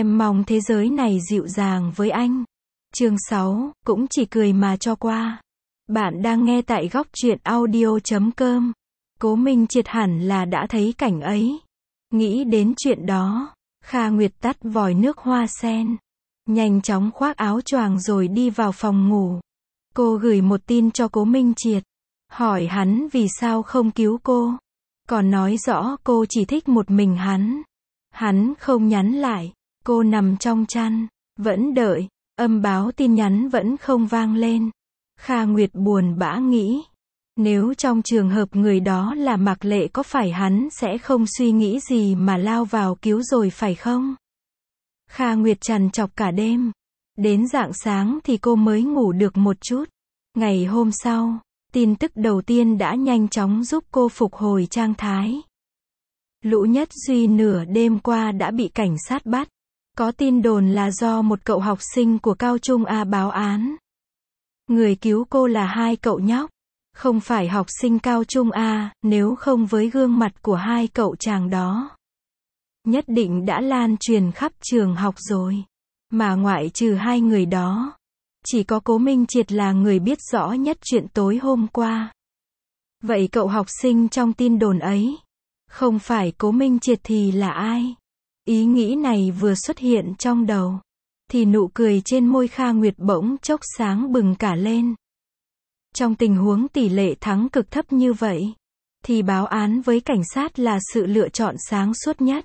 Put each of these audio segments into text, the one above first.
Em mong thế giới này dịu dàng với anh. Chương 6, cũng chỉ cười mà cho qua. Bạn đang nghe tại góc truyện audio.com. Cố Minh Triệt hẳn là đã thấy cảnh ấy. Nghĩ đến chuyện đó, Kha Nguyệt tắt vòi nước hoa sen. Nhanh chóng khoác áo choàng rồi đi vào phòng ngủ. Cô gửi một tin cho Cố Minh Triệt. Hỏi hắn vì sao không cứu cô. Còn nói rõ cô chỉ thích một mình hắn. Hắn không nhắn lại. Cô nằm trong chăn, vẫn đợi. Âm báo tin nhắn vẫn không vang lên. Kha Nguyệt buồn bã nghĩ. Nếu trong trường hợp người đó là Mạc Lệ có phải hắn sẽ không suy nghĩ gì mà lao vào cứu rồi phải không? Kha Nguyệt trằn trọc cả đêm. Đến rạng sáng thì cô mới ngủ được một chút. Ngày hôm sau, tin tức đầu tiên đã nhanh chóng giúp cô phục hồi trạng thái. Lũ Nhất Duy nửa đêm qua đã bị cảnh sát bắt. Có tin đồn là do một cậu học sinh của Cao Trung A báo án. Người cứu cô là hai cậu nhóc. Không phải học sinh Cao Trung A, nếu không với gương mặt của hai cậu chàng đó. Nhất định đã lan truyền khắp trường học rồi. Mà ngoại trừ hai người đó, chỉ có Cố Minh Triệt là người biết rõ nhất chuyện tối hôm qua. Vậy cậu học sinh trong tin đồn ấy, không phải Cố Minh Triệt thì là ai? Ý nghĩ này vừa xuất hiện trong đầu, thì nụ cười trên môi Kha Nguyệt bỗng chốc sáng bừng cả lên. Trong tình huống tỷ lệ thắng cực thấp như vậy, thì báo án với cảnh sát là sự lựa chọn sáng suốt nhất.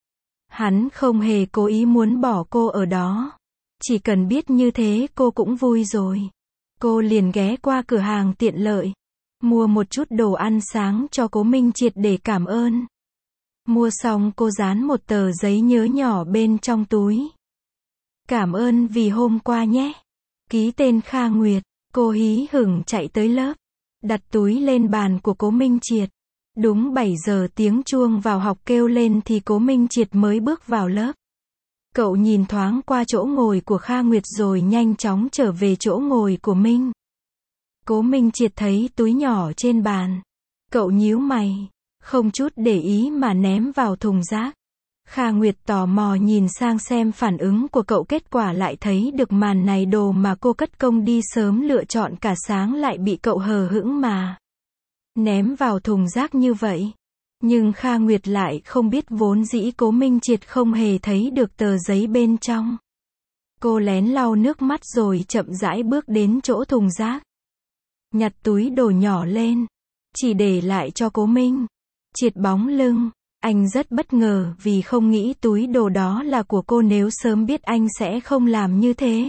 Hắn không hề cố ý muốn bỏ cô ở đó. Chỉ cần biết như thế cô cũng vui rồi. Cô liền ghé qua cửa hàng tiện lợi, mua một chút đồ ăn sáng cho Cố Minh Triệt để cảm ơn. Mua xong cô dán một tờ giấy nhớ nhỏ bên trong túi. Cảm ơn vì hôm qua nhé. Ký tên Kha Nguyệt. Cô hí hửng chạy tới lớp, đặt túi lên bàn của Cố Minh Triệt. Đúng 7 giờ tiếng chuông vào học kêu lên thì Cố Minh Triệt mới bước vào lớp. Cậu nhìn thoáng qua chỗ ngồi của Kha Nguyệt rồi nhanh chóng trở về chỗ ngồi của Minh. Cố Minh Triệt thấy túi nhỏ trên bàn. Cậu nhíu mày, không chút để ý mà ném vào thùng rác. Kha Nguyệt tò mò nhìn sang xem phản ứng của cậu, kết quả lại thấy được màn này, đồ mà cô cất công đi sớm lựa chọn cả sáng lại bị cậu hờ hững mà ném vào thùng rác như vậy. Nhưng Kha Nguyệt lại không biết vốn dĩ Cố Minh Triệt không hề thấy được tờ giấy bên trong. Cô lén lau nước mắt rồi chậm rãi bước đến chỗ thùng rác. Nhặt túi đồ nhỏ lên, chỉ để lại cho Cố Minh Triệt bóng lưng. Anh rất bất ngờ vì không nghĩ túi đồ đó là của cô, nếu sớm biết anh sẽ không làm như thế.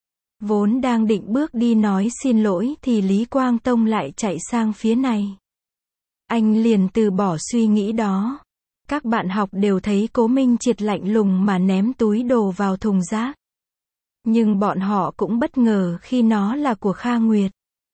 Vốn đang định bước đi nói xin lỗi thì Lý Quang Tông lại chạy sang phía này. Anh liền từ bỏ suy nghĩ đó. Các bạn học đều thấy Cố Minh Triệt lạnh lùng mà ném túi đồ vào thùng rác. Nhưng bọn họ cũng bất ngờ khi nó là của Kha Nguyệt.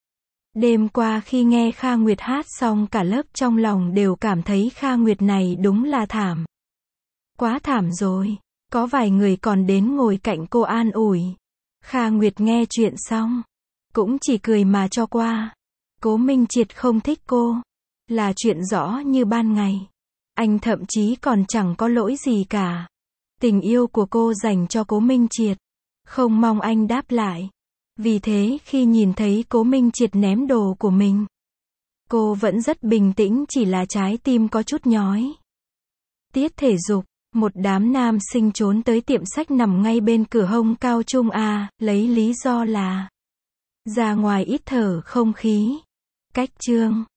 Đêm qua khi nghe Kha Nguyệt hát xong, cả lớp trong lòng đều cảm thấy Kha Nguyệt này đúng là thảm. Quá thảm rồi. Có vài người còn đến ngồi cạnh cô an ủi. Kha Nguyệt nghe chuyện xong, cũng chỉ cười mà cho qua. Cố Minh Triệt không thích cô, là chuyện rõ như ban ngày. Anh thậm chí còn chẳng có lỗi gì cả. Tình yêu của cô dành cho Cố Minh Triệt, không mong anh đáp lại. Vì thế khi nhìn thấy Cố Minh Triệt ném đồ của mình, cô vẫn rất bình tĩnh, chỉ là trái tim có chút nhói. Tiết thể dục, một đám nam sinh trốn tới tiệm sách nằm ngay bên cửa hông Cao Trung A, lấy lý do là ra ngoài ít thở không khí. Cách chương